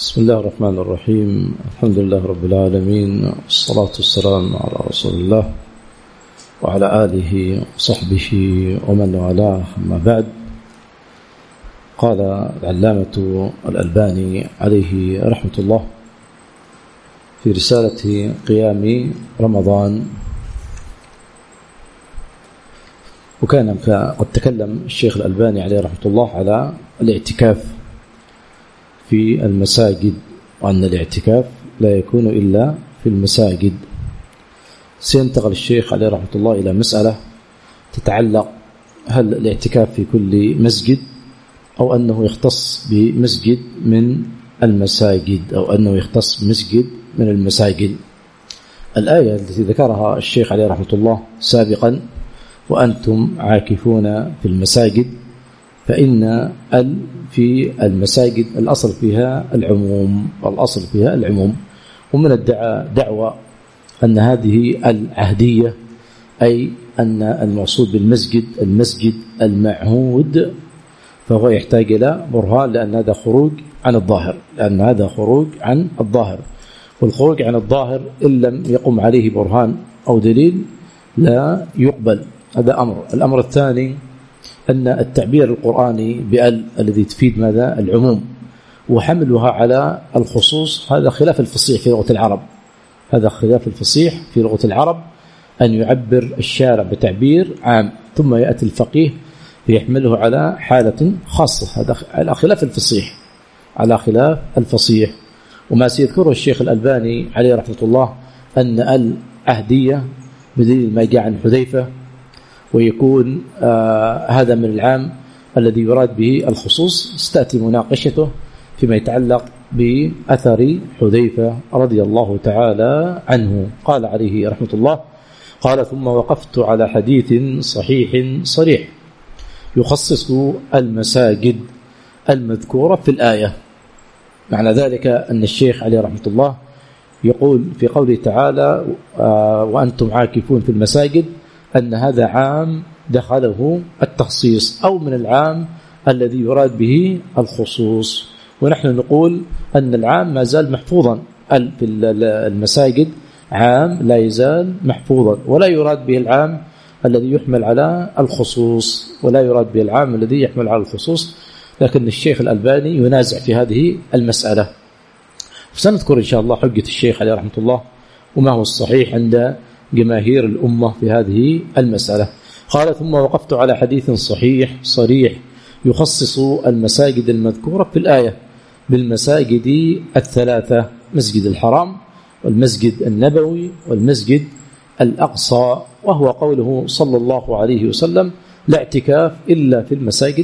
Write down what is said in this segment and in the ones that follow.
بسم الله الرحمن الرحيم. الحمد لله رب العالمين، والصلاة والسلام على رسول الله وعلى آله وصحبه ومن والاه، أما بعد. قال العلامة الألباني عليه رحمة الله في رسالة قيام رمضان، وكان قد تكلم الشيخ الألباني عليه رحمة الله على الاعتكاف في المساجد، وأن الاعتكاف لا يكون إلا في المساجد. سينتقل الشيخ عليه رحمة الله إلى مسألة تتعلق هل الاعتكاف في كل مسجد أو أنه يختص بمسجد من المساجد أو أنه يختص بمسجد من المساجد. الآية التي ذكرها الشيخ عليه رحمة الله سابقا، وأنتم عاكفون في المساجد، فإن في المساجد الأصل فيها العموم، ومن الدعوة أن هذه العهدية، أي أن المقصود بالمسجد المسجد المعهود، فهو يحتاج إلى برهان، لأن هذا خروج عن الظاهر، والخروج عن الظاهر إن لم يقم عليه برهان أو دليل لا يقبل. هذا أمر. الأمر الثاني أن التعبير القرآني بأل الذي تفيد ماذا؟ العموم، وحملها على الخصوص، هذا خلاف الفصيح في لغة العرب، أن يعبر الشارع بتعبير عام ثم يأتي الفقيه فيحمله على حالة خاصة. هذا على خلاف الفصيح. وما سيذكره الشيخ الألباني عليه رحمة الله أن العهدية بدليل ما جاء عن حذيفة، ويكون هذا من العام الذي يراد به الخصوص. ستأتي مناقشته فيما يتعلق بأثر حذيفة رضي الله تعالى عنه. قال عليه رحمة الله: قال: ثم وقفت على حديث صحيح صريح يخصص المساجد المذكورة في الآية. معنى ذلك أن الشيخ عليه رحمة الله يقول في قوله تعالى: وأنتم عاكفون في المساجد، أن هذا عام دخله التخصيص، أو من العام الذي يراد به الخصوص. ونحن نقول أن العام ما زال محفوظا في المساجد، عام لا يزال محفوظا، ولا يراد به العام الذي يحمل على الخصوص، لكن الشيخ الألباني ينازع في هذه المسألة. سنذكر إن شاء الله حجة الشيخ عليه رحمة الله وما هو الصحيح عند جماهير الأمة في هذه المسألة. قال: ثم وقفت على حديث صحيح صريح يخصص المساجد المذكورة في الآية بالمساجد الثلاثة: مسجد الحرام، والمسجد النبوي، والمسجد الأقصى، وهو قوله صلى الله عليه وسلم: لا اعتكاف إلا في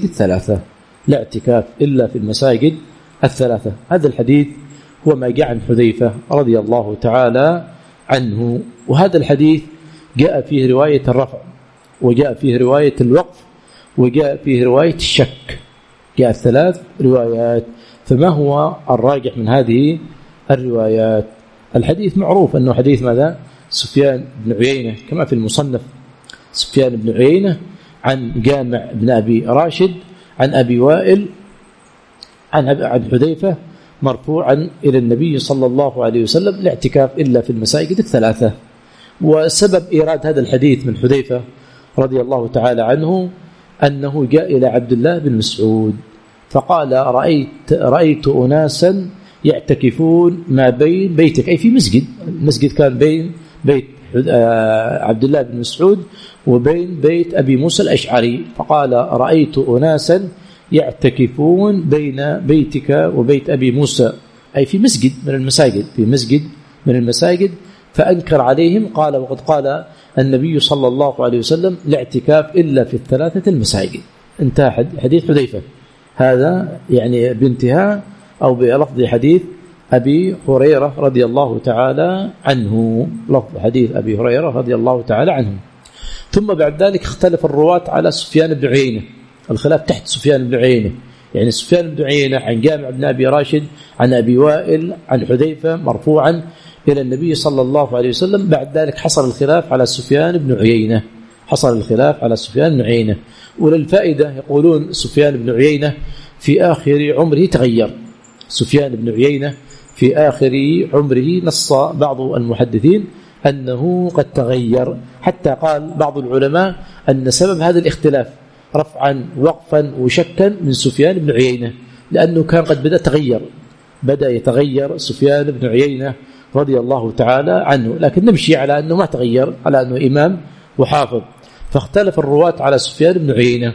المساجد الثلاثة. هذا الحديث هو ما جاء عن حذيفة رضي الله تعالى عنه، وهذا الحديث جاء فيه رواية الرفع، وجاء فيه رواية الوقف، وجاء فيه رواية الشك، جاء 3 روايات. فما هو الراجح من هذه الروايات؟ الحديث معروف أنه حديث ماذا؟ سفيان بن عيينة، كما في المصنف، سفيان بن عيينة عن جامع بن أبي راشد عن أبي وائل عن حذيفة مرفوعا إلى النبي صلى الله عليه وسلم: الاعتكاف إلا في المساجد الثلاثة. وسبب إيراد هذا الحديث من حذيفة رضي الله تعالى عنه أنه جاء إلى عبد الله بن مسعود فقال: رأيت أناسا يعتكفون ما بين بيتك، أي في مسجد، المسجد كان بين بيت عبد الله بن مسعود وبين بيت أبي موسى الأشعري، فقال: رأيت أناسا يعتكفون بين بيتك وبيت أبي موسى، أي في مسجد من المساجد، فأنكر عليهم. قال: وقد قال النبي صلى الله عليه وسلم: لا اعتكاف إلا في الثلاثة المساجد. انتهى حديث حذيفة، هذا يعني بانتهاء أو بلفظ حديث أبي هريرة رضي الله تعالى عنه، لفظ حديث أبي هريرة رضي الله تعالى عنه. ثم بعد ذلك اختلف الرواة على سفيان بن عيينة، الخلاف تحت سفيان بن عيينة، يعني سفيان بن عيينة عن جامع بن أبي راشد عن أبي وائل عن حذيفة مرفوعا إلى النبي صلى الله عليه وسلم. بعد ذلك حصل الخلاف على سفيان بن عيينة، وللفائدة يقولون سفيان بن عيينة في آخر عمره تغير، سفيان بن عيينة في آخر عمره. نص بعض المحدثين أنه قد تغير، حتى قال بعض العلماء أن سبب هذا الاختلاف رفعا وقفا وشكا من سفيان بن عيينة، لأنه كان قد بدأ يتغير سفيان بن عيينة رضي الله تعالى عنه، لكن نمشي على أنه ما تغير، على أنه إمام وحافظ. فاختلف الرواة على سفيان بن عيينة،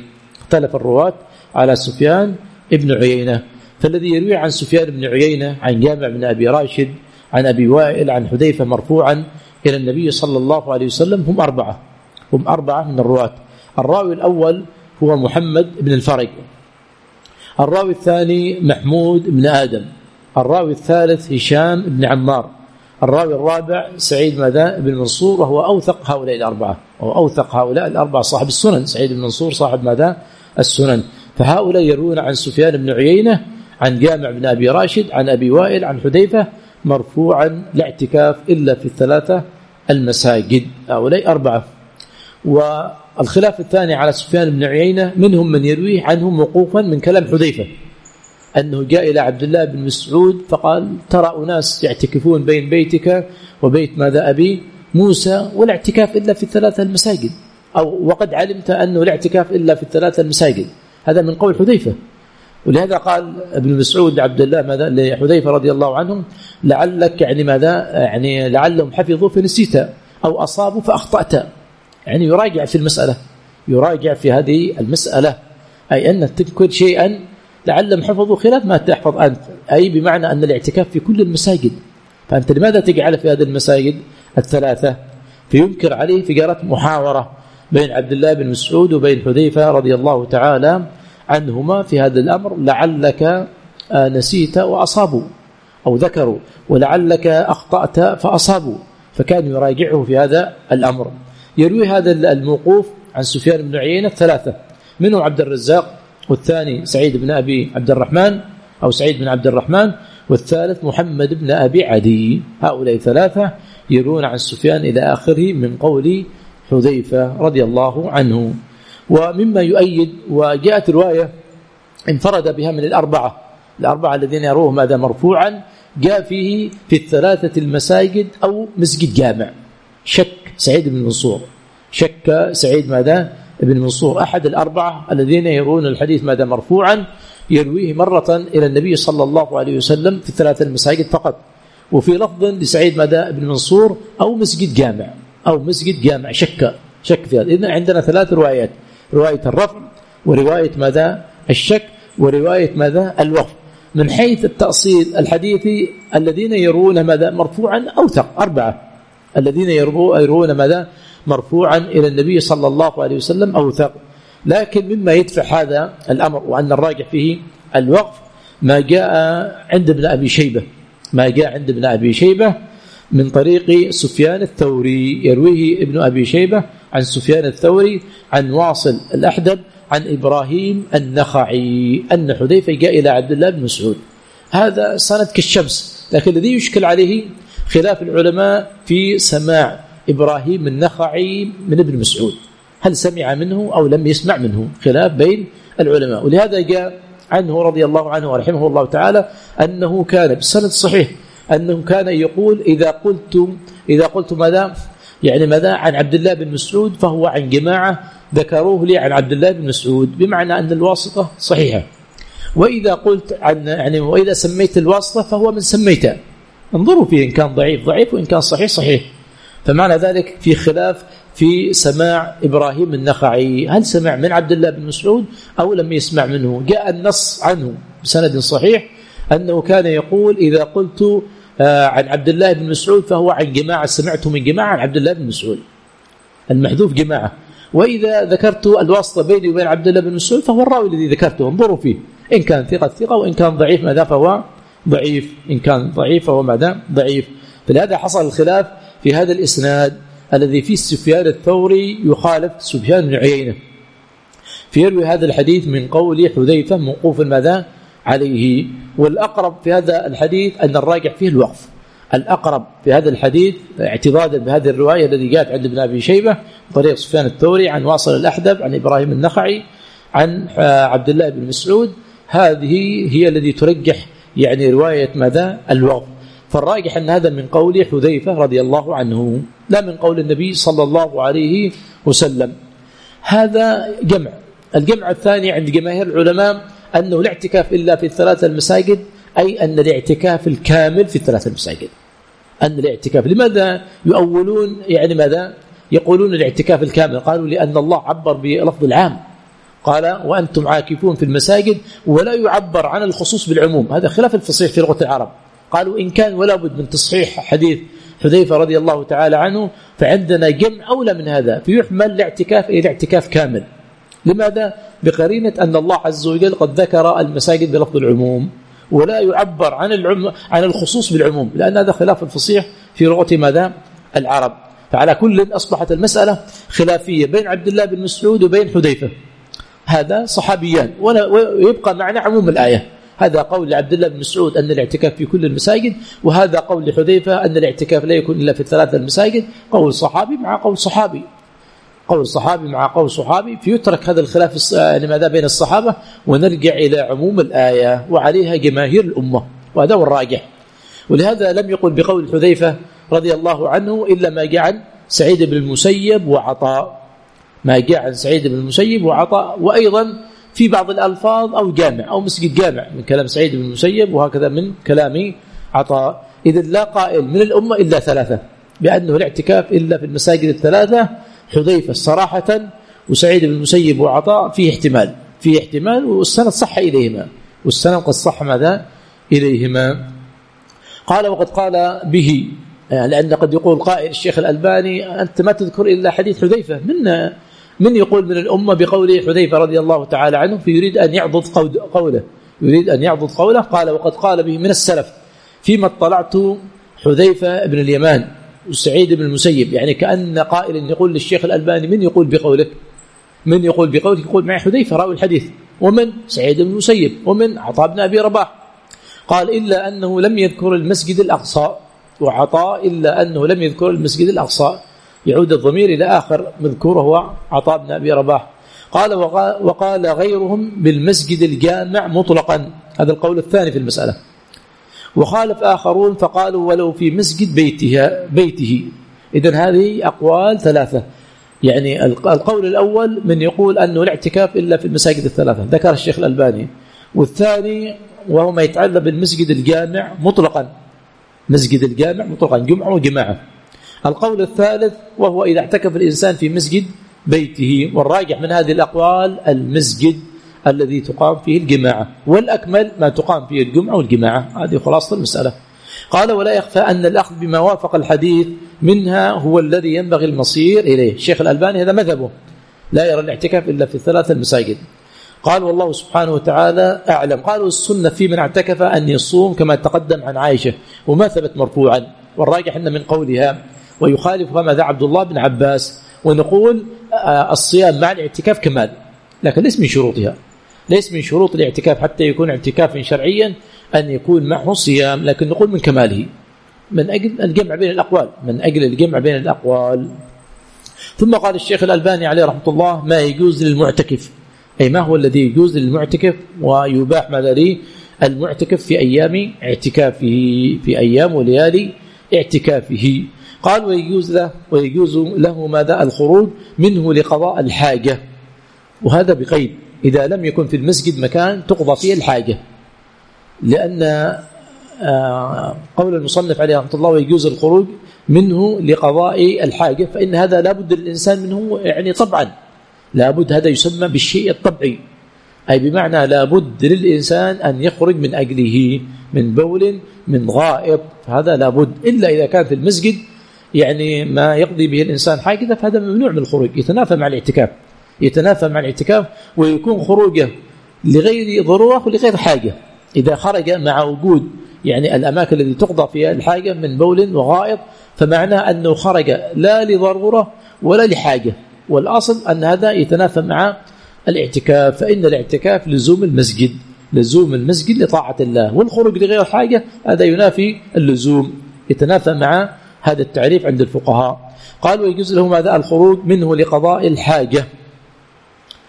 فالذي يروي عن سفيان بن عيينة عن جامع بن أبي راشد عن أبي وائل عن حذيفة مرفوعا إلى النبي صلى الله عليه وسلم هم أربعة من الرواة. الراوي الأول هو محمد بن الفرج، الراوي الثاني محمود بن آدم، الراوي الثالث هشام بن عمار، الراوي الرابع سعيد بن منصور، وهو أوثق هؤلاء الأربعة صاحب السنن. سعيد بن منصور صاحب السنن. فهؤلاء يروون عن سفيان بن عيينة عن جامع بن أبي راشد عن أبي وائل عن حذيفة مرفوعا: لا اعتكاف إلا في الثلاثة المساجد. هؤلاء أربعة. والخلاف الثاني على سفيان بن عيينة منهم من يرويه عنه موقوفا من كلام حذيفة، أنه جاء إلى عبد الله بن مسعود فقال: ترى أناس يعتكفون بين بيتك وبيت أبي موسى ولا اعتكاف إلا في الثلاثة المساجد، أو وقد علمت أنه لا اعتكاف إلا في الثلاثة المساجد. هذا من قول حذيفة. ولهذا قال ابن مسعود لعبد الله لحذيفة رضي الله عنهم: لعلك لعلهم حفظوا فنسيت، أو أصابوا فأخطأت. يراجع في المسألة، يراجع في هذه المسألة، أي أن تذكر شيئا لعلهم حفظوا خلاف ما تحفظ أنت، أي بمعنى أن الاعتكاف في كل المساجد، فأنت لماذا تجعل في هذه المساجد الثلاثة؟ فينكر عليه فجرت محاورة بين عبد الله بن مسعود وبين حذيفة رضي الله تعالى عنهما في هذا الأمر: لعلك نسيت وأصابوا، أو ذكروا، ولعلك أخطأت فأصابوا. فكان يراجعه في هذا الأمر. يروي هذا الموقوف عن سفيان بن عيينة ثلاثة، منهم عبد الرزاق، والثاني سعيد بن عبد الرحمن، والثالث محمد بن أبي عدي. هؤلاء ثلاثة يروون عن سفيان إلى آخره من قول حذيفة رضي الله عنه. ومما يؤيد، وجاءت رواية انفرد بها من الأربعة الذين يروه ماذا مرفوعا، جاء فيه في الثلاثة المساجد أو مسجد جامع. شك سعيد بن منصور أحد الأربعة الذين يرون الحديث ماذا مرفوعا، يرويه مرة إلى النبي صلى الله عليه وسلم في الثلاثة المساجد فقط، وفي لفظ لسعيد بن منصور أو مسجد جامع شك في هذا. إذن عندنا ثلاث روايات: رواية الرفع، ورواية الشك، ورواية الوقف. من حيث التأصيل الحديثي الذين يرون مرفوعا أوثق، أربعة الذين يرون مرفوعا إلى النبي صلى الله عليه وسلم أوثق. لكن مما يدفع هذا الأمر وأن الراجح فيه الوقف ما جاء عند ابن أبي شيبة من طريق سفيان الثوري، يرويه ابن أبي شيبة عن سفيان الثوري عن واصل الأحدب عن إبراهيم النخعي أن حذيفة جاء إلى عبد الله بن مسعود. هذا سند كالشمس، لكن الذي يشكل عليه خلاف العلماء في سماع إبراهيم النخعي من ابن مسعود، هل سمع منه أو لم يسمع منه؟ خلاف بين العلماء. ولهذا جاء عنه رضي الله عنه ورحمه الله تعالى أنه كان بالسند الصحيح أنه كان يقول: إذا قلت ماذا عن عبد الله بن مسعود فهو عن جماعة ذكروه لي عن عبد الله بن مسعود، بمعنى أن الواسطة صحيحة. وإذا قلت وإذا سميت الواسطة فهو من سميته. انظروا فيه، إن كان ضعيف، وإن كان صحيح. فمعنى ذلك في خلاف في سماع إبراهيم النخعي، هل سمع من عبد الله بن مسعود أو لم يسمع منه؟ جاء النص عنه بسند صحيح أنه كان يقول: إذا قلت عن عبد الله بن مسعود فهو عن جماعة سمعته من جماعة عن عبد الله بن مسعود، المحذوف جماعة. وإذا ذكرت الواسطة بيني وبين عبد الله بن مسعود فهو الراوي الذي ذكرته. انظروا فيه، إن كان ثقة، وإن كان ضعيف فهو ضعيف، إن كان ضعيف فهو ضعيف. فلهذا حصل الخلاف في هذا الإسناد الذي فيه سفيان الثوري يخالف سفيان بن عيينة، فيروي هذا الحديث من قول حذيفة موقوفا عليه. والأقرب في هذا الحديث أن الراجح فيه الوقف، الأقرب في هذا الحديث اعتضادا بهذه الرواية التي جاءت عند ابن أبي شيبة طريق سفيان الثوري عن واصل الأحدب عن إبراهيم النخعي عن عبد الله بن مسعود، هذه هي الذي ترجح يعني رواية ماذا؟ الوقف. فالراجح أن هذا من قول حذيفة رضي الله عنه لا من قول النبي صلى الله عليه وسلم. هذا جمع. الجمع الثاني عند جماهير العلماء أنه لا اعتكاف إلا في الثلاثة المساجد، أي أن الاعتكاف الكامل في الثلاثة المساجد. أن الاعتكاف، لماذا يؤولون يعني ماذا يقولون الاعتكاف الكامل؟ قالوا لأن الله عبر بلفظ العام، قال وأنتم عاكفون في المساجد، ولا يعبر عن الخصوص بالعموم. هذا خلاف الفصيح في لغة العرب. قالوا إن كان ولا بد من تصحيح حديث حذيفة رضي الله تعالى عنه، فعندنا جمع أولى من هذا، فيحمل الاعتكاف إلى اعتكاف كامل. لماذا؟ بقرينة أن الله عز وجل قد ذكر المساجد بلفظ العموم، ولا يعبر عن الخصوص بالعموم، لأن هذا خلاف الفصيح في لغة ماذا؟ العرب. فعلى كل أصبحت المسألة خلافية بين عبد الله بن مسعود وبين حذيفة، هذا صحابيان، ويبقى معنى عموم الآية. هذا قول لعبد الله بن مسعود أن الاعتكاف في كل المساجد، وهذا قول لحذيفة أن الاعتكاف لا يكون إلا في الثلاثة المساجد. قول صحابي مع قول صحابي، قول صحابي مع قول صحابي، فيترك هذا الخلاف لماذا بين الصحابة ونرجع إلى عموم الآية، وعليها جماهير الأمة، وهذا هو الراجح. ولهذا لم يقل بقول حذيفة رضي الله عنه إلا ما جاء عن سعيد بن المسيب وعطاء، ما جاء عن سعيد بن المسيب وعطاء، وأيضا في بعض الألفاظ أو جامع أو مسجد جامع من كلام سعيد بن المسيب، وهكذا من كلام عطاء. إذن لا قائل من الأمة إلا ثلاثة بأنه الاعتكاف إلا في المساجد الثلاثة، حذيفة صراحة وسعيد بن المسيب وعطاء فيه احتمال والسند صح إليهما، والسند قد صح ماذا إليهما. قال وقد قال به، يعني لأن قد يقول قائل الشيخ الألباني أنت ما تذكر إلا حديث حذيفة، من يقول من الأمة بقوله حذيفة رضي الله تعالى عنه، فيريد أن يعضد قوله. قال وقد قال به من السلف فيما اطلعت حذيفة بن اليمان وسعيد بن المسيب، يعني كأن قائل يقول للشيخ الألباني من يقول بقولك؟ يقول معي حذيفة راوي الحديث، ومن سعيد بن المسيب، ومن عطاء بن أبي رباح. قال إلا أنه لم يذكر المسجد الأقصى، وعطاء إلا أنه لم يذكر المسجد الأقصى، يعود الضمير إلى آخر مذكور هو عطاء بن أبي رباح. قال وقال غيرهم بالمسجد الجامع مطلقا، هذا القول الثاني في المسألة. وخالف آخرون فقالوا ولو في مسجد بيته. إذن هذه أقوال ثلاثة، يعني القول الأول من يقول أنه الاعتكاف إلا في المساجد الثلاثة ذكر الشيخ الألباني، والثاني وهو ما يتعلق بالمسجد الجامع مطلقا، مسجد الجامع مطلقا جمعة وجماعة. القول الثالث وهو إذا اعتكف الإنسان في مسجد بيته، والراجح من هذه الأقوال المسجد الذي تقام فيه الجماعة، والأكمل ما تقام فيه الجمعة والجماعة. هذه خلاصة المسألة. قال ولا يخفى أن الأخذ بما وافق الحديث منها هو الذي ينبغي المصير إليه. الشيخ الألباني هذا مذهبه، لا يرى الاعتكاف إلا في الثلاثة المساجد. قال والله سبحانه وتعالى أعلم. قالوا السنة في من اعتكف أن يصوم كما تقدم عن عائشة، وما ثبت مرفوعا، والراجح أن من قولها، ويخالف ماذا عبد الله بن عباس. ونقول الصيام مع الاعتكاف كمال، لكن ليس من شروطها، ليس من شروط الاعتكاف حتى يكون اعتكافا شرعيا أن يكون معه صيام، لكن نقول من كماله من أجل الجمع بين الأقوال، ثم قال الشيخ الألباني عليه رحمة الله ما يجوز للمعتكف، أي ما هو الذي يجوز للمعتكف ويباح ماذا لي المعتكف في أيام اعتكافه، في أيام وليالي اعتكافه. قال ويجوز له ماذا الخروج منه لقضاء الحاجة، وهذا بقيد إذا لم يكن في المسجد مكان تقضى فيه الحاجة، لأن قول المصنف عليه رحمة الله ويجوز الخروج منه لقضاء الحاجة، فإن هذا لابد للإنسان منه، يعني طبعا لابد، هذا يسمى بالشيء الطبعي، أي بمعنى لابد للإنسان أن يخرج من أجله، من بول من غائط، هذا لابد، إلا إذا كان في المسجد يعني ما يقضي به الإنسان حاجة، فهذا ممنوع من الخروج، يتنافى مع الاعتكاف، ويكون خروجه لغير ضرورة ولغير حاجة. إذا خرج مع وجود يعني الأماكن التي تقضى فيها الحاجة من بول وغائط، فمعنى أنه خرج لا لضرورة ولا لحاجة، والأصل أن هذا يتنافى مع الاعتكاف، فإن الاعتكاف لزوم المسجد لطاعة الله، والخروج لغير حاجة هذا ينافي اللزوم، يتنافى مع هذا التعريف عند الفقهاء. قالوا يجوز له ماذا الخروج منه لقضاء الحاجة.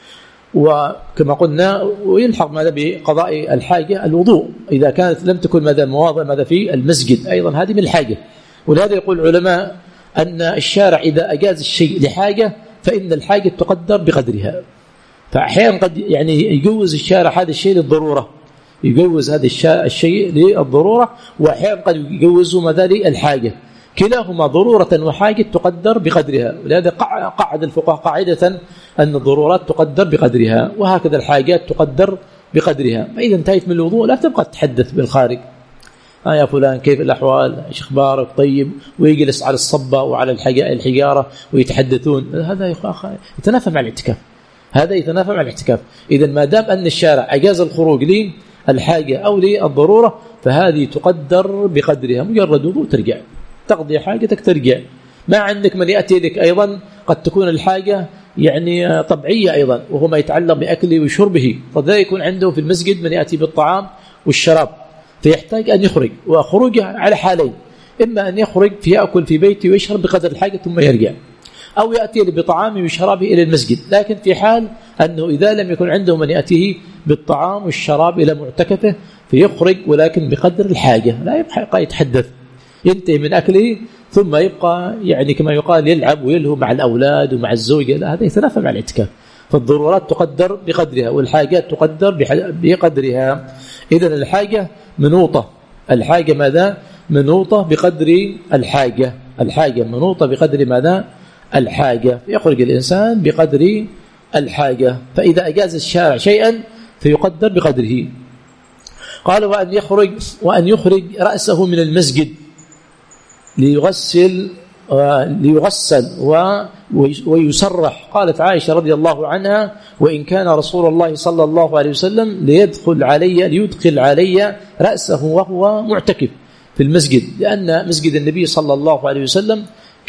وكما قلنا ويلحق ماذا بقضاء الحاجة الوضوء إذا كانت لم تكن ماذا مواضع ماذا في المسجد، أيضا هذه من الحاجة. ولهذا يقول العلماء أن الشارع إذا أجاز الشيء لحاجة فإن الحاجة تقدر بقدرها. فأحيانا قد يعني يجوز الشارع هذا الشيء للضرورة، يجوز هذا الشيء للضرورة، وأحيانا قد يجوزه ماذا للحاجة، كلاهما ضرورة وحاجة تقدر بقدرها. ولهذا قعد الفقهاء قاعدة أن الضرورات تقدر بقدرها، وهكذا الحاجات تقدر بقدرها. فإذا انتهيت من الوضوء لا تبقى تتحدث بالخارج، يا فلان كيف الأحوال، ايش اخبارك، طيب، ويجلس على الصبة وعلى الحجارة ويتحدثون. هذا يتنافى مع الاعتكاف، هذا يتنافى مع الاعتكاف. إذا ما دام أن الشارع أجاز الخروج للحاجة أو للضرورة فهذه تقدر بقدرها. مجرد وضوء ترجع، تقضي حاجتك ترجع. ما عندك من يأتي لك أيضا قد تكون الحاجة يعني طبيعية أيضا، وهو ما يتعلق بأكله وشربه. قد لا يكون عنده في المسجد من يأتي بالطعام والشراب فيحتاج أن يخرج، وخروجه على حالين: إما أن يخرج فيأكل في بيته ويشرب بقدر الحاجة ثم يرجع، أو يأتي بطعامه وشرابه إلى المسجد. لكن في حال أنه إذا لم يكن عنده من يأتيه بالطعام والشراب إلى معتكفه فيخرج ولكن بقدر الحاجة، لا يبقى يتحدث، ينتهي من أكله ثم يبقى يعني كما يقال يلعب ويلهو مع الأولاد ومع الزوجة. لا، هذا يتنافى مع الاعتكاف. فالضرورات تقدر بقدرها والحاجات تقدر بقدرها. إذن الحاجة منوطة، الحاجة ماذا؟ منوطة بقدر الحاجة، الحاجة منوطة بقدر ماذا؟ الحاجة. يخرج الإنسان بقدر الحاجة. فإذا أجاز الشارع شيئا فيقدر بقدره. قال: وأن يخرج رأسه من المسجد ليغسل ويسرح. قالت عائشة رضي الله عنها: وإن كان رسول الله صلى الله عليه وسلم ليدخل علي رأسه وهو معتكف في المسجد، لأن مسجد النبي صلى الله عليه وسلم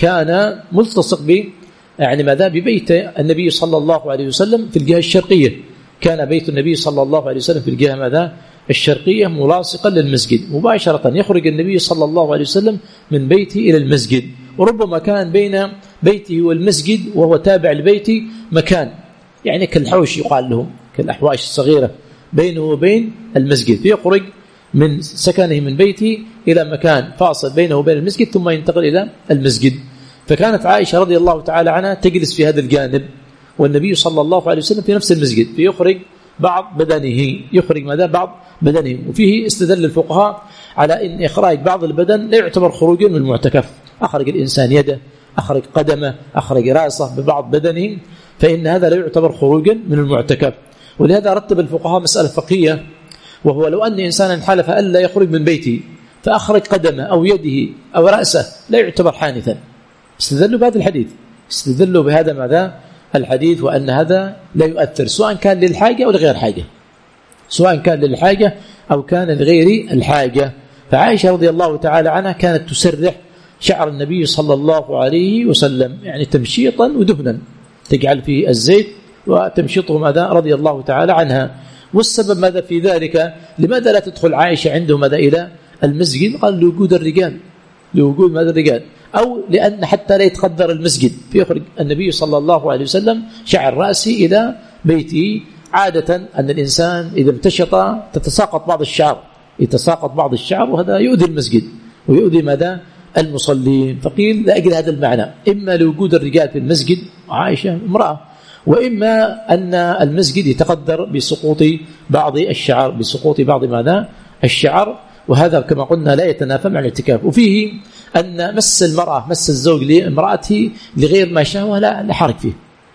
كان ملتصق يعني ماذا ببيت النبي صلى الله عليه وسلم في الجهة الشرقية. كان بيت النبي صلى الله عليه وسلم في الجهة ماذا الشرقية ملاصقا للمسجد. مباشرة يخرج النبي صلى الله عليه وسلم من بيته إلى المسجد، وربما كان بين بيته والمسجد وهو تابع لبيته مكان يعني كالحوش يقال لهم، كالأحواش الصغيرة بينه وبين المسجد، فيخرج من سكنه من بيته إلى مكان فاصل بينه وبين المسجد ثم ينتقل إلى المسجد. فكانت عائشة رضي الله تعالى عنها تجلس في هذا الجانب والنبي صلى الله عليه وسلم في نفس المسجد، فيخرج بعض بدنه، يخرج ماذا بعض بدنه. وفيه استدل الفقهاء على أن إخراج بعض البدن لا يعتبر خروجا من المعتكف. أخرج الإنسان يده، أخرج قدمه، أخرج رأسه ببعض بدنه، فإن هذا لا يعتبر خروجا من المعتكف. ولهذا رتب الفقهاء مسألة فقهية، وهو لو أن إنسانا حلف ألا يخرج من بيته فأخرج قدمه أو يده أو رأسه لا يعتبر حانثا. استدلوا بهذا الحديث، استدلوا بهذا ماذا الحديث، وأن هذا لا يؤثر سواء كان للحاجة أو لغير حاجة، سواء كان للحاجة أو كان لغير الحاجة. فعائشة رضي الله تعالى عنها كانت تسرح شعر النبي صلى الله عليه وسلم يعني تمشيطا ودهنا، تجعل فيه الزيت وتمشيطه ماذا رضي الله تعالى عنها. والسبب ماذا في ذلك؟ لماذا لا تدخل عائشة عنده ماذا إلى المسجد؟ قال لوجود الرجال، لوجود ماذا الرجال، أو لأن حتى لا يتقدر المسجد فيخرج النبي صلى الله عليه وسلم شعر رأسه إلى بيته. عادة أن الإنسان إذا امتشط تتساقط بعض الشعر، يتساقط بعض الشعر، وهذا يؤذي المسجد ويؤذي ماذا المصلين. فقيل لأجل هذا المعنى، إما لوجود الرجال في المسجد وعائشة امرأة، وإما أن المسجد يتقدر بسقوط بعض الشعر، بسقوط بعض ماذا الشعر، وهذا كما قلنا لا يتنافى مع الاعتكاف. وفيه أن مس المرأة، مس الزوج لامرأته لغير ما شهوة لا حرج فيه،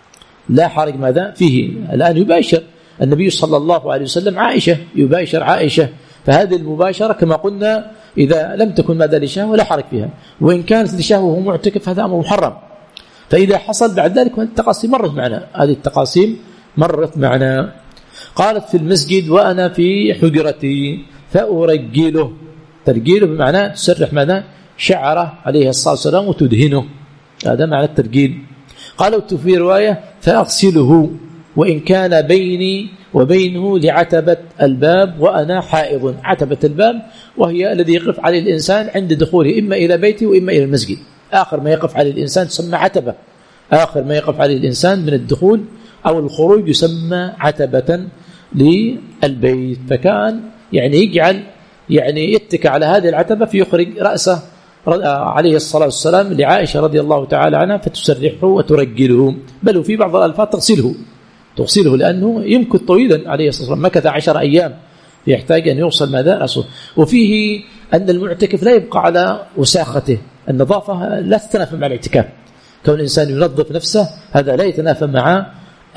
لا حرج ماذا فيه. الآن يباشر النبي صلى الله عليه وسلم عائشة، يباشر عائشة، فهذه المباشرة كما قلنا إذا لم تكن ماذا لشهوة لا حرج فيها، وإن كانت لشهوة وهو معتكف هذا أمر محرم. فإذا حصل بعد ذلك التقاسيم مرت معنا، هذه التقاسيم مرت معنا. قالت في المسجد وأنا في حجرتي فأرجله، ترجيله بمعنى تسرح ماذا شعره عليه الصلاة والسلام وتدهنه، هذا معنى الترجيل. قالوا في رواية فأغسله وإن كان بيني وبينه لعتبة الباب وأنا حائض. عتبة الباب وهي الذي يقف عليه الإنسان عند دخوله إما إلى بيته وإما إلى المسجد، آخر ما يقف عليه الإنسان تسمى عتبة، آخر ما يقف عليه الإنسان من الدخول أو الخروج يسمى عتبة للبيت، فكان يعني يجعل يعني يتكى على هذه العتبة فيخرج رأسه عليه الصلاة والسلام لعائشة رضي الله تعالى عنها فتسرحه وترجله، بل وفي بعض الألفاظ تغسله لأنه يمكث طويلا عليه الصلاة والسلام، مكث 10 أيام يحتاج أن يوصل ماذا رأسه. وفيه أن المعتكف لا يبقى على وساخته، النظافة لا تتنافى مع الاعتكاف، كون الإنسان ينظف نفسه هذا لا يتنافى مع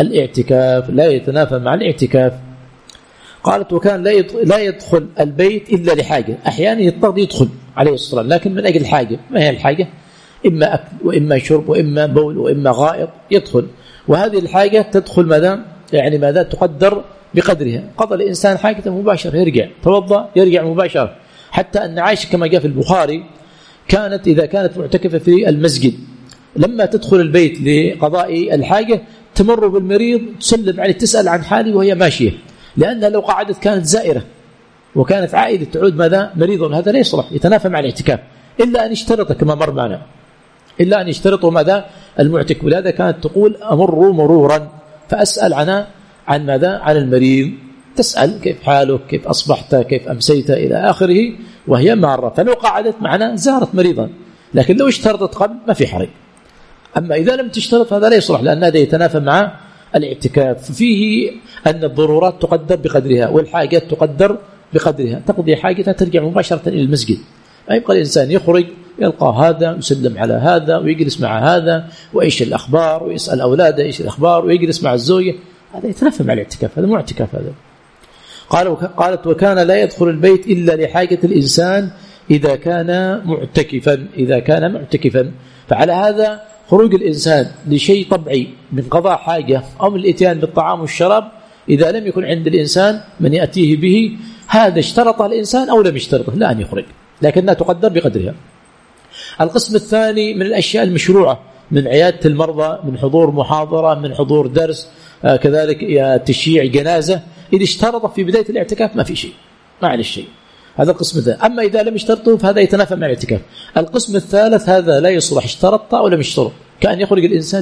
الاعتكاف، قالت وكان لا يدخل البيت إلا لحاجة، أحيانا يضطر يدخل عليه الصلاة والسلام لكن من أجل حاجة، ما هي الحاجة؟ إما أكل وإما شرب وإما بول وإما غائط يدخل، وهذه الحاجة تدخل ماذا تقدر بقدرها. قضى الإنسان حاجته مباشرة يرجع، توضأ يرجع مباشرة، حتى أن عائشة كما جاء في البخاري إذا كانت معتكفة في المسجد لما تدخل البيت لقضاء الحاجة تمر بالمريض تسلم عليه تسأل عن حاله وهي ماشية، لأنها لو قعدت كانت زائرة وكانت عائدة تعود مريضا، هذا لا يصلح، يتنافى مع الاعتكاف إلا أن يشترط كما مر معنا، إلا أن يشترطوا المعتكف. ولهذا كانت تقول أمر مرورا فأسأل عن المريض، تسأل كيف حالك، كيف أصبحت، كيف أمسيت إلى آخره وهي مارة، فلو قعدت معنا زارت مريضا، لكن لو اشترطت قبل ما في حرج. أما إذا لم تشترط هذا لا يصلح، لأن هذا يتنافى مع الاعتكاف. فيه أن الضرورات تقدر بقدرها والحاجات تقدر بقدرها، تقضي حاجتها ترجع مباشرة إلى المسجد، ما يبقى الإنسان يخرج يلقى هذا يسلم على هذا ويجلس مع هذا وإيش الأخبار ويسأل أولاده إيش الأخبار ويجلس مع الزوجة، هذا يتنافى مع الاعتكاف، هذا مو اعتكاف. هذا قالت وكان لا يدخل البيت إلا لحاجة الإنسان إذا كان معتكفا. فعلى هذا خروج الإنسان لشيء طبيعي من قضاء حاجة أو من الإتيان بالطعام والشراب إذا لم يكن عند الإنسان من يأتيه به، هذا اشترطه الإنسان أو لم يشترطه لا أن يخرج، لكنها تقدر بقدرها. القسم الثاني من الأشياء المشروعة، من عيادة المرضى، من حضور محاضرة، من حضور درس، كذلك تشييع جنازة، إذا اشترط في بداية الاعتكاف ما في شيء، ما عليه شيء، هذا القسم الثاني. أما إذا لم يشترطه فهذا يتنافى مع الاعتكاف. القسم الثالث هذا لا يصلح اشترط أو لم يشترط، كأن يخرج الإنسان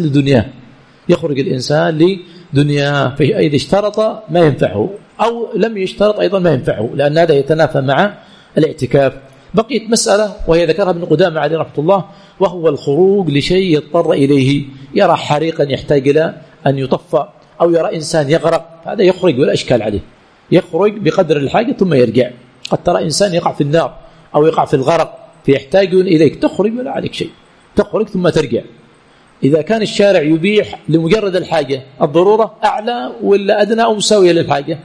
لدنياه، فإذا اشترط ما ينفعه أو لم يشترط أيضا ما ينفعه، لأن هذا يتنافى مع الاعتكاف. بقيت مسألة وهي ذكرها ابن قدامة عليه رحمة الله، وهو الخروج لشيء يضطر إليه، يرى حريقا يحتاج إلى أن يطفأ أو يرى إنسان يغرق، هذا يخرج ولا إشكال عليه، يخرج بقدر الحاجة ثم يرجع. قد ترى إنسان يقع في النار أو يقع في الغرق فيحتاجون إليك، تخرج ولا عليك شيء، تخرج ثم ترجع. إذا كان الشارع يبيح لمجرد الحاجة، الضرورة أعلى ولا أدنى أو مساوية للحاجة؟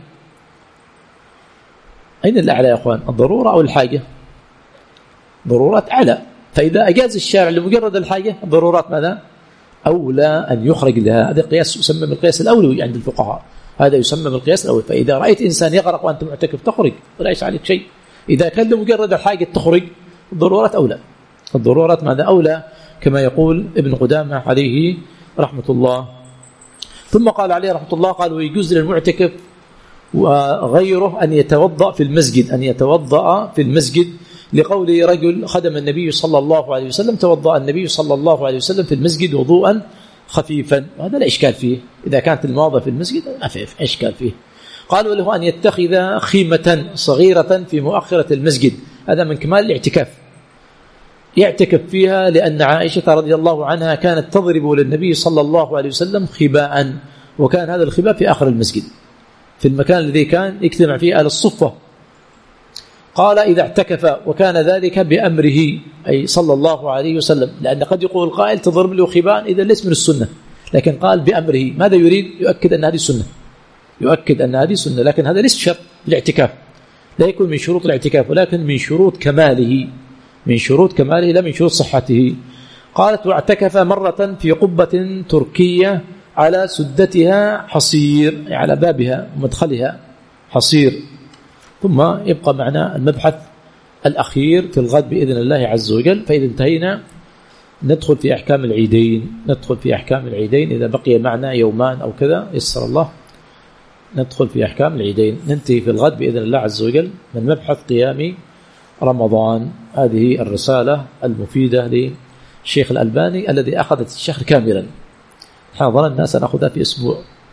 أين الأعلى يا أخوان، الضرورة أو الحاجة؟ ضرورات أعلى، فإذا أجاز الشارع لمجرد الحاجة الضرورات ماذا؟ أولى أن يخرج لها. هذا قياس يسمى بالقياس الأولوي عند الفقهاء، هذا يسمى بالقياس الأولوي. فإذا رأيت إنسان يغرق وأنت معتكف تخرج ولا يش عليك شيء. إذا كان لمجرد الحاجة تخرج، الضرورات أولى، الضرورات ماذا؟ أولى، كما يقول ابن قدامة عليه رحمة الله. ثم قال عليه رحمة الله، قال ويجوز للمعتكف وغيره أن يتوضأ في المسجد، لقول رجل خدم النبي صلى الله عليه وسلم، توضأ النبي صلى الله عليه وسلم في المسجد وضوءا خفيفا، وهذا لا إشكال فيه، إذا كانت المواضع في المسجد ما في إشكال فيه. قالوا له أن يتخذ خيمة صغيرة في مؤخرة المسجد، هذا من كمال الاعتكاف، يعتكف فيها، لأن عائشة رضي الله عنها كانت تضرب للنبي صلى الله عليه وسلم خباء، وكان هذا الخباء في آخر المسجد في المكان الذي كان يجتمع فيه أهل الصفة. قال إذا اعتكف، وكان ذلك بأمره أي صلى الله عليه وسلم، لأن قد يقول القائل تضرب له خباء إذا ليس من السنة، لكن قال بأمره، ماذا يريد؟ يؤكد أن هذه سنة، لكن هذا ليس شرط الاعتكاف، لا يكون من شروط الاعتكاف، ولكن من شروط كماله، لا من شروط صحته. قالت واعتكف مرة في قبة تركية على سدتها حصير، على بابها ومدخلها حصير. ثم يبقى معنا المبحث الأخير في الغد بإذن الله عز وجل، فإذا انتهينا ندخل في أحكام العيدين، إذا بقي معنا يومان أو كذا يسر الله ندخل في أحكام العيدين، ننتهي في الغد بإذن الله عز وجل من مبحث قيام رمضان. هذه الرسالة المفيدة للشيخ الألباني الذي أخذت الشهر كاملا، حاضر الناس نأخذها في أسبوع،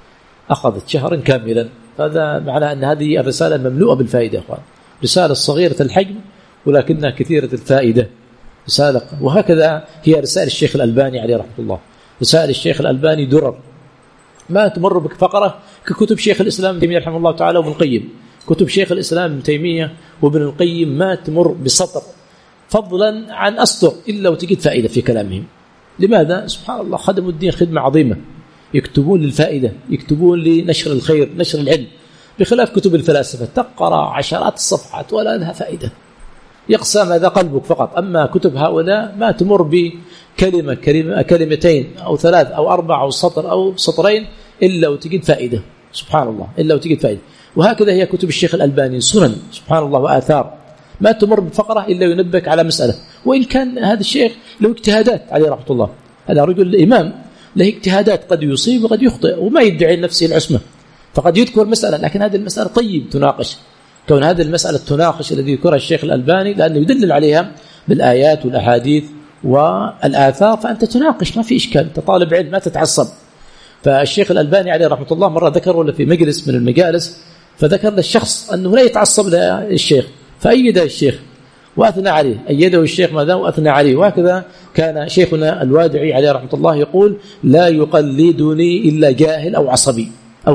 أخذت شهرا كاملا. هذا معنى أن هذه الرسالة مملوءة بالفائدة أخوان، رسالة صغيرة الحجم ولكنها كثيرة الفائدة رسالة. وهكذا هي رسائل الشيخ الألباني عليه رحمة الله. رسائل الشيخ الألباني درر، ما تمر بك فقرة ككتب شيخ الإسلام ابن تيمية رحمه الله تعالى وابن القيم. كتب شيخ الإسلام ابن تيمية وابن القيم ما تمر بسطر فضلا عن أسطر إلا وتجد فائدة في كلامهم. لماذا؟ سبحان الله، خدموا الدين خدمة عظيمة، يكتبون للفائدة، يكتبون لنشر الخير، نشر العلم، بخلاف كتب الفلاسفة تقرأ عشرات الصفحات ولا لها فائدة، يقسى ماذا قلبك فقط. أما كتب هؤلاء ما تمر بكلمة كلمتين أو ثلاث أو أربع أو سطر أو سطرين إلا وتجد فائدة، سبحان الله، إلا وتجد فائدة. وهكذا هي كتب الشيخ الألباني، سنن سبحان الله وآثار، ما تمر بفقرة إلا ينبك على مسألة. وإن كان هذا الشيخ له اجتهادات عليه رحمة الله، هذا رجل إمام له اجتهادات، قد يصيب وقد يخطئ وما يدعي نفسه العصمة، فقد يذكر مسألة لكن هذه المسألة طيب تناقش. كون هذه المسألة تناقش الذي يذكرها الشيخ الألباني لأنه يدلل عليها بالآيات والأحاديث والآثار، فأنت تناقش ما في إشكال، أنت طالب علم ما تتعصب. فالشيخ الألباني عليه رحمة الله مرة ذكر في مجلس من المجالس، فذكر للشخص أنه لا يتعصب للشيخ، فأيده الشيخ وأثنى عليه، أيده الشيخ ماذا وأثنى عليه. وهكذا كان شيخنا الوادعي عليه رحمة الله يقول: لا يقلدني إلا جاهل أو عصبي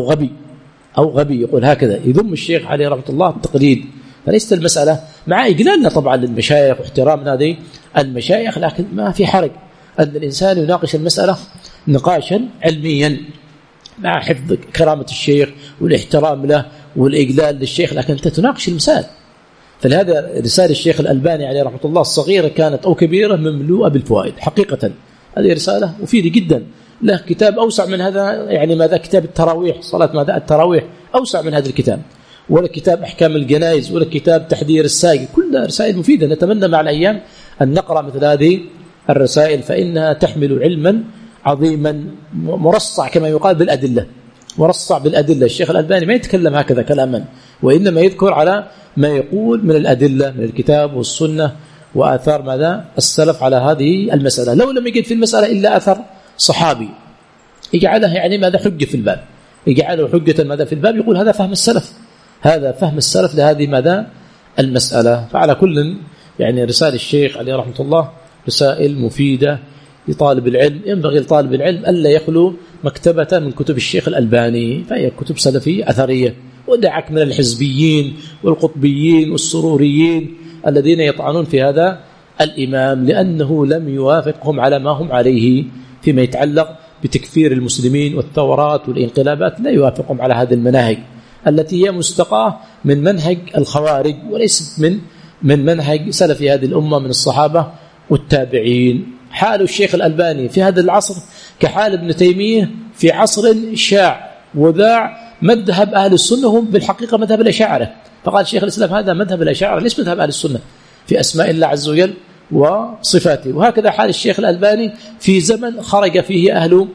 أو غبي، يقول هكذا، يذم الشيخ عليه رحمة الله التقليد. فليست المسألة مع إجلالنا طبعا للمشايخ واحترامنا هذه المشايخ، لكن ما في حرج أن الإنسان يناقش المسألة نقاشا علميا مع حفظ كرامة الشيخ والاحترام له والإجلال للشيخ، لكن أنت تناقش المسائل. فلهذا رسالة الشيخ الألباني عليه رحمة الله الصغيرة كانت أو كبيرة مملوءة بالفوائد حقيقة. هذه رسالة مفيدة جدا. له كتاب أوسع من هذا، يعني ماذا كتاب التراويح، صلاة ماذا التراويح أوسع من هذا الكتاب، ولا كتاب أحكام الجنائز، ولا كتاب تحذير الساقي، كلها رسائل مفيدة. نتمنى مع الأيام أن نقرأ مثل هذه الرسائل، فإنها تحمل علما عظيما مرصع كما يقال بالأدلة، مرصع بالأدلة. الشيخ الألباني ما يتكلم هكذا كلاما، وإنما يذكر على ما يقول من الأدلة من الكتاب والسنة وآثار ماذا السلف على هذه المسألة. لو لم يجد في المسألة إلا أثر صحابي يجعله يعني ماذا حجة في الباب، يجعله حجة ماذا في الباب، يقول هذا فهم السلف، هذا فهم السلف لهذه ماذا المسألة. فعلى كل يعني رسالة الشيخ عليه رحمة الله رسائل مفيدة لطالب العلم. ينبغي لطالب العلم ألا يخلو مكتبة من كتب الشيخ الألباني، فهي كتب سلفية أثرية، ودعك من الحزبيين والقطبيين والسروريين الذين يطعنون في هذا الإمام، لأنه لم يوافقهم على ما هم عليه فيما يتعلق بتكفير المسلمين والثورات والانقلابات، لا يوافقهم على هذه المناهج التي هي مستقاة من منهج الخوارج وليست من منهج سلف هذه الأمة من الصحابة والتابعين. حال الشيخ الألباني في هذا العصر كحال ابن تيمية في عصر شاع وذاع مذهب أهل السنة، هم بالحقيقة مذهب الأشاعرة. فقال شيخ الإسلام هذا مذهب الأشاعرة ليس مذهب أهل السنة في أسماء الله عز وجل وصفاته. وهكذا حال الشيخ الألباني في زمن خرج فيه أهل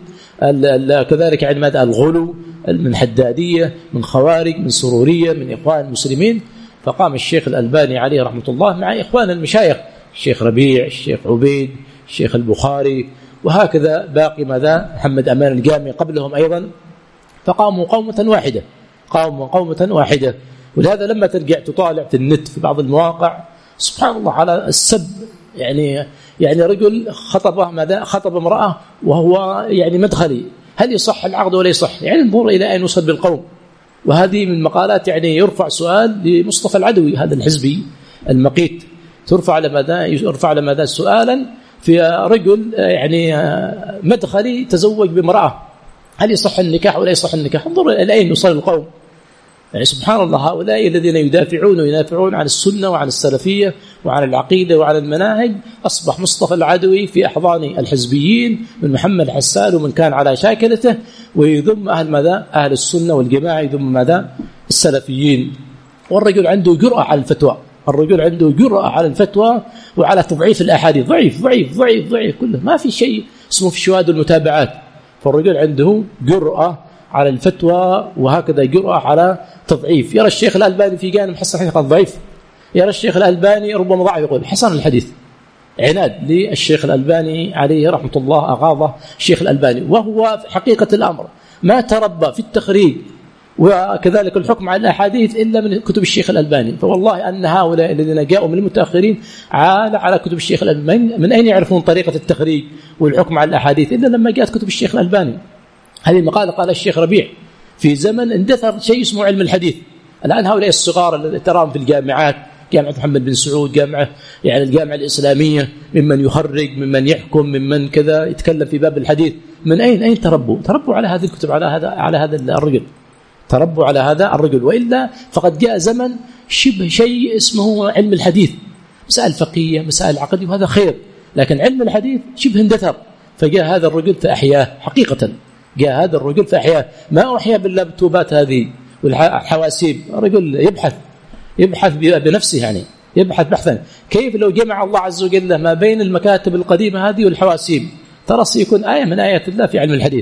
كذلك يعني ماذا الغلو من حدادية، من خوارج، من سرورية، من إخوان المسلمين. فقام الشيخ الألباني عليه رحمة الله مع إخوان المشايخ، الشيخ ربيع، الشيخ عبيد، الشيخ البخاري، وهكذا باقي ماذا محمد أمان الجامي قبلهم أيضا، فقاموا قومة واحدة. ولهذا لما ترجع تطالع في النت في بعض المواقع سبحان الله على السب، يعني رجل خطب امرأة وهو يعني مدخلي، هل يصح العقد ولا يصح؟ يعني انظر إلى أين وصل بالقوم. وهذه من مقالات يعني يرفع سؤال لمصطفى العدوي هذا الحزبي المقيت، يرفع على ماذا سؤالا في رجل يعني مدخلي تزوج بامرأة، هل يصح النكاح ولا يصح النكاح؟ انظر إلى أين وصل القوم. يعني سبحان الله، هؤلاء الذين يدافعون عن السنة وعن السلفية وعن العقيدة وعن المناهج، أصبح مصطفى العدوي في أحضان الحزبيين من محمد حسان ومن كان على شاكلته، ويذم أهل السنة والجماعة، يذم السلفيين. والرجل عنده جرأة على الفتوى، وعلى تضعيف الأحاديث، ضعيف كله، ما في شيء اسمه في الشواهد والمتابعات. فالرجل عنده جرأة على الفتوى، وهكذا جرأة على تضعيف. يرى الشيخ الألباني في جانب حسن الحديث قال ضعيف، يرى الشيخ الألباني ربما ضعف يقول حسن الحديث. عناد للشيخ الألباني عليه رحمة الله، أغاظه الشيخ الألباني، وهو في حقيقة الأمر ما تربى في التخريج وكذلك الحكم على الأحاديث إلا من كتب الشيخ الألباني. فوالله أن هؤلاء الذين جاءوا من المتأخرين على كتب الشيخ الألباني. من أين يعرفون طريقة التخريج والحكم على الأحاديث إلا لما جاءت كتب الشيخ الألباني. هذه المقالة قال الشيخ ربيع في زمن اندثر شيء اسمه علم الحديث. الآن هؤلاء الصغار الذين تراهم في الجامعات، جامعة محمد بن سعود، جامعة يعني الجامعة الإسلامية، ممن يخرج، ممن يحكم، ممن كذا يتكلم في باب الحديث، من أين تربوا على هذه الكتب، على هذا الرجل، تربوا على هذا الرجل. وإلا فقد جاء زمن شبه شيء اسمه علم الحديث، مسائل فقهية، مسائل عقدية، وهذا خير، لكن علم الحديث شبه اندثر. فجاء هذا الرجل فأحياه حقيقة، جاء هذا الرجل فأحياه. ما أحيا باللابتوبات هذه والحواسيب، رجل يبحث بنفسه، يعني يبحث بحثا. كيف لو جمع الله عز وجل ما بين المكاتب القديمة هذه والحواسيب، ترى سيكون آية من آيات الله في علم الحديث.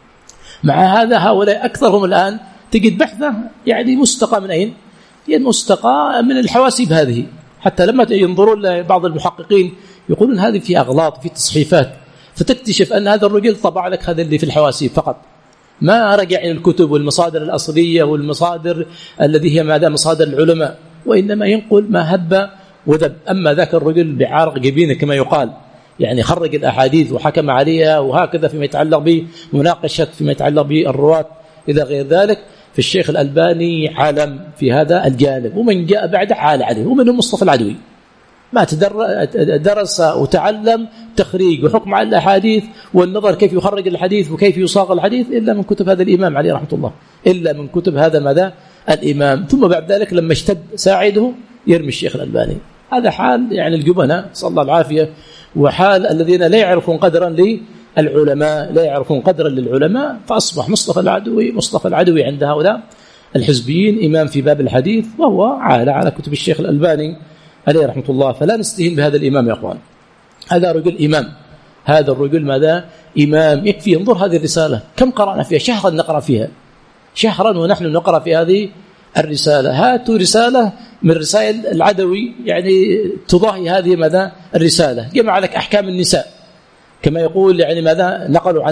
مع هذا هؤلاء أكثرهم الآن تجد بحثه يعني مستقى من أين؟ مستقى من الحواسيب هذه. حتى لما ينظرون لبعض المحققين يقولون هذه في أغلاط، في تصحيفات، فتكتشف أن هذا الرجل طبع لك هذا اللي في الحواسيب فقط، ما رجع إلى الكتب والمصادر الأصلية والمصادر الذي هي مصادر العلماء، وإنما ينقل ما هب ودب. أما ذاك الرجل بعارق جبينه كما يقال، يعني خرج الأحاديث وحكم عليها، وهكذا فيما يتعلق بمناقشة فيما يتعلق بالرواة إلى غير ذلك. في الشيخ الألباني عالم في هذا الجانب، ومن جاء بعده عال عليه، ومنهم مصطفى العدوي، ما درس وتعلم تخريج وحكم على الأحاديث والنظر كيف يخرج الحديث وكيف يصاغ الحديث إلا من كتب هذا الإمام عليه رحمة الله، إلا من كتب هذا الإمام. ثم بعد ذلك لما اشتد ساعده يرمي الشيخ الألباني. هذا حال يعني الجبناء، صلى الله العافية، وحال الذين لا يعرفون قدرا للعلماء، لا يعرفون قدرا للعلماء. فأصبح مصطفى العدوي عند هؤلاء الحزبيين إمام في باب الحديث، وهو على كتب الشيخ الألباني عليه رحمة الله. فلا نستهين بهذا الإمام يا أخوان، هذا رجل إمام، هذا الرجل ماذا؟ إمام. يكفي انظر هذه الرسالة كم قرأنا فيها، شهرا نقرأ فيها، شهرا ونحن نقرأ في هذه الرسالة. هاتوا رسالة من رسائل العدوي يعني تضاهي هذه ماذا الرسالة. جمع لك أحكام النساء كما يقول، يعني ماذا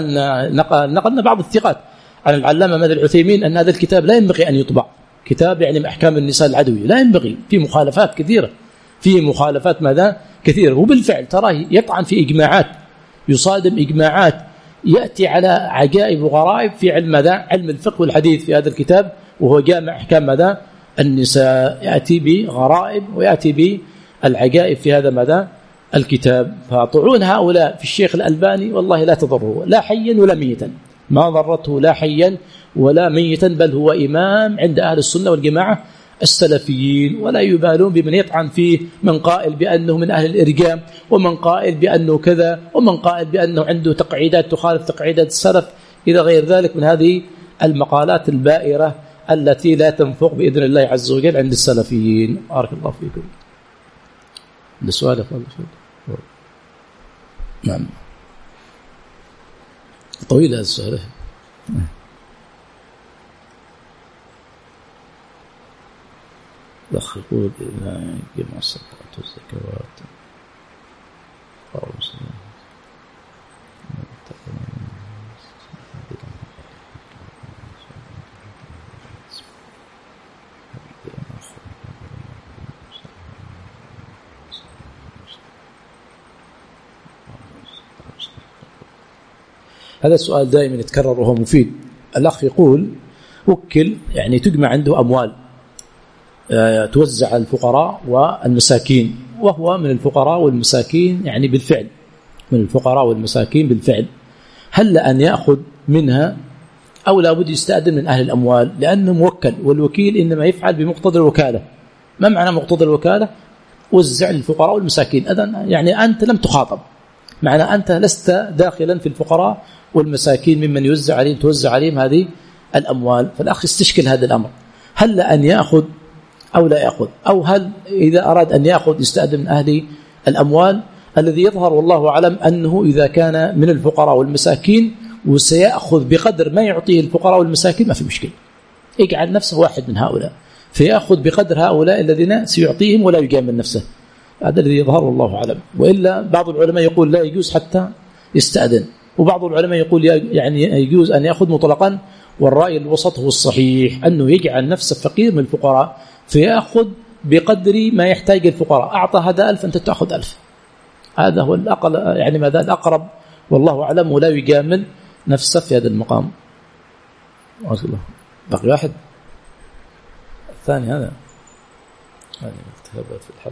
نقلنا بعض الثقات عن العلامة ماذا العثيمين أن هذا الكتاب لا ينبغي أن يطبع، كتاب يعني من أحكام النساء العدوي لا ينبغي، في مخالفات كثيرة، في مخالفات ماذا كثيرة. وبالفعل تراه يطعن في إجماعات، يصادم إجماعات، يأتي على عجائب وغرائب في علم ماذا؟ علم الفقه والحديث في هذا الكتاب، وهو جامع أحكام ماذا؟ النساء، يأتي بغرائب ويأتي بالعجائب في هذا ماذا؟ الكتاب. فطعون هؤلاء في الشيخ الألباني والله لا تضره لا حيا ولا ميتا، ما ضرته لا حيا ولا ميتا، بل هو إمام عند أهل السنة والجماعة السلفيين، ولا يبالون بمن يطعن فيه، من قائل بأنه من أهل الإرجام، ومن قائل بأنه كذا، ومن قائل بأنه عنده تقعيدات تخالف تقعيدات السلف إلى غير ذلك من هذه المقالات البائرة التي لا تنفق بإذن الله عز وجل عند السلفيين. بارك الله فيكم. السؤال نعم طويل هذا السؤال. الأخ يقول جمع الصدقات والزكوات هذا السؤال دائما يتكرر وهو مفيد. الأخ يقول وكل يعني تجمع عنده أموال توزع على الفقراء والمساكين، وهو من الفقراء والمساكين يعني بالفعل، من الفقراء والمساكين بالفعل، هل أن يأخذ منها أو لا بد يستأذن من أهل الأموال لأنه موكل، والوكيل إنما يفعل بمقتضى الوكالة. ما معنى مقتضى الوكالة؟ وزع للفقراء والمساكين، أذن يعني أنت لم تخاطب، معنى أنت لست داخلا في الفقراء والمساكين ممن توزع عليهم هذه الأموال. فالأخ استشكل هذا الأمر، هل أن يأخذ أو لا يأخذ، أو هل إذا أراد أن يأخذ يستأذن من أهل الأموال. الذي يظهر والله أعلم أنه إذا كان من الفقراء والمساكين وسيأخذ بقدر ما يعطيه الفقراء والمساكين ما في مشكلة، يجعل نفسه واحد من هؤلاء فيأخذ بقدر هؤلاء الذين سيعطيهم ولا يجامل نفسه. هذا الذي يظهر والله أعلم. وإلا بعض العلماء يقول لا يجوز حتى يستأذن، وبعض العلماء يقول يعني يجوز أن يأخذ مطلقا، والرأي الوسط هو الصحيح، أنه يجعل نفسه فقير من الفقراء فيأخذ بقدر ما يحتاج الفقراء. أعطى هذا 1000 أنت تأخذ 1000. هذا هو الأقل، يعني ماذا الأقرب والله أعلم، ولا يجامل نفسه في هذا المقام. بقي واحد الثاني هذا التهابات في الحلق.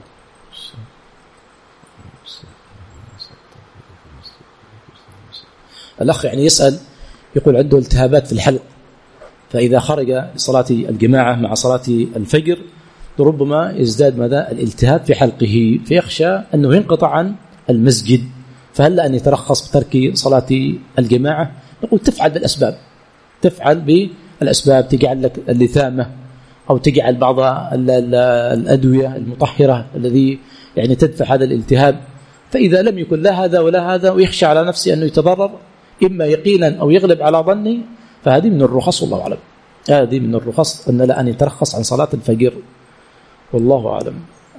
الأخ يعني يسأل، يقول عنده التهابات في الحلق، فإذا خرج صلاة الجماعة مع صلاة الفجر ربما يزداد ماذا الالتهاب في حلقه، فيخشى أنه ينقطع عن المسجد، فهل أن يترخص بترك صلاة الجماعة؟ نقول تفعل بالأسباب، تفعل بالأسباب، تجعل لك اللثامة أو تجعل بعض الأدوية المطهرة الذي يعني تدفع هذا الالتهاب. فإذا لم يكن لا هذا ولا هذا ويخشى على نفسه أنه يتضرر إما يقينا أو يغلب على ظني، فهذه من الرخص والله أعلم. هذه من الرخص أن لا أن يترخص عن صلاة الفجر والله أعلم.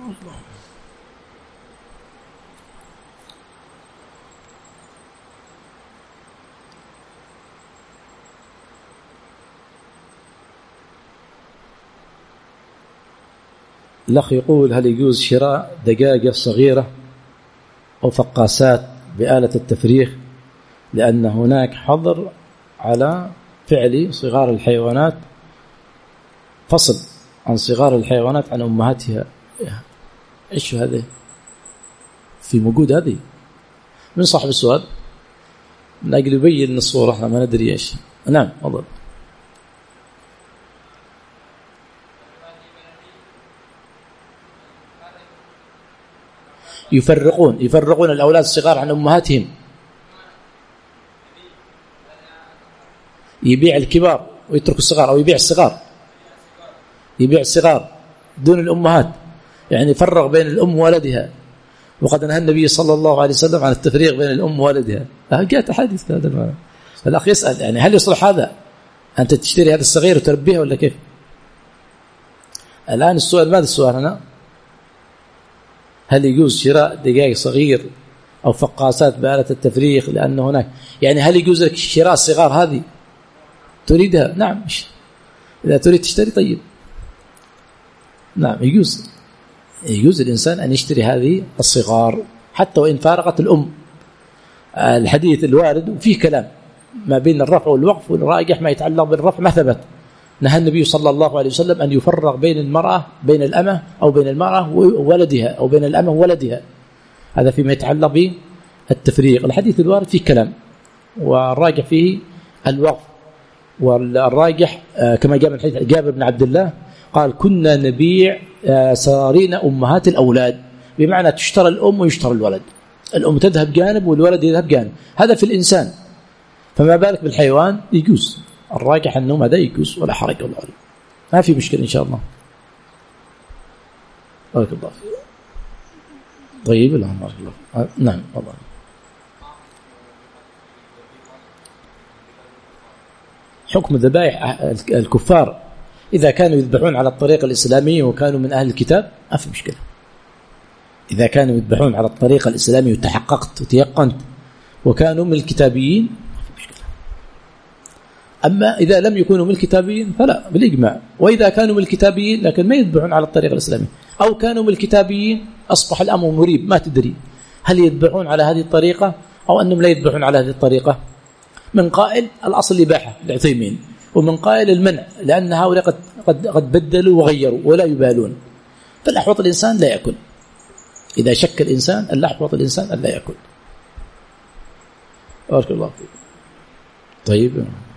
الأخ يقول هل يجوز شراء دجاجة صغيرة أو فقاسات بآلة التفريغ، لأن هناك حظر على فعل صغار الحيوانات، فصل عن صغار الحيوانات عن أمهاتها. إيش هذا في موجود؟ هذه من صاحب السؤال من أجل يبين الصورة، ما ندري إيش. نعم والله. يفرقون الأولاد الصغار عن أمهاتهم، يبيع الكبار ويترك الصغار، أو يبيع الصغار دون الأمهات، يعني يفرق بين الأم وولدها. وقد نهى النبي صلى الله عليه وسلم عن التفريق بين الأم وولدها. جاءت حديث هذا المعنى. الأخ يسأل يعني هل يصلح هذا أنت تشتري هذا الصغير وتربيه ولا كيف؟ الآن السؤال، ماذا السؤال هنا؟ هل يجوز شراء دجاج صغير أو فقاسات بآلة التفريغ، لأن هناك يعني هل يجوز لك شراء الصغار هذه تريدها؟ نعم، إذا تريد تشتري طيب، نعم يجوز الإنسان أن يشتري هذه الصغار حتى وإن فارقت الأم. الحديث الوارد فيه كلام ما بين الرفع والوقف، والراجح ما يتعلق بالرفع ما ثبت. نهى النبي صلى الله عليه وسلم أن يفرق بين المرأة بين الأمة، أو بين المرأة وولدها، أو بين الأمة وولدها. هذا فيما يتعلق بالتفريق. الحديث الوارد فيه كلام، والراجح فيه الوقف. والراجح كما جاء من حديث جابر بن عبد الله قال كنا نبيع سرارين أمهات الأولاد، بمعنى تشترى الأم ويشترى الولد، الأم تذهب جانب والولد يذهب جانب. هذا في الإنسان، فما بالك بالحيوان؟ يجوز. الراجح أنه ماذا يجوز ولا حرج ولا علم، ما في مشكلة إن شاء الله. بارك الله فيك. طيب اللهم بارك الله. نعم والله. حكم الذبائح الكفار إذا كانوا يذبحون على الطريقة الإسلامية وكانوا من أهل الكتاب ما في مشكلة. إذا كانوا يذبحون على الطريقة الإسلامية وتحققت وتيقنت وكانوا من الكتابيين ما في مشكلة. أما إذا لم يكونوا من الكتابيين فلا بالإجماع. وإذا كانوا من الكتابيين لكن ما يذبحون على الطريقة الإسلامية، أو كانوا من الكتابيين أصبح الأمر مريب، ما تدري هل يذبحون على هذه الطريقة أو أنهم لا يذبحون على هذه الطريقة. من قائل الأصل الإباحة لعثيمين، ومن قائل المنع، لأن هؤلاء قد بدلوا وغيروا ولا يبالون. فالأحوط الإنسان لا يأكل. إذا شك الإنسان الأحوط الإنسان أن لا يأكل. بارك الله فيك. طيب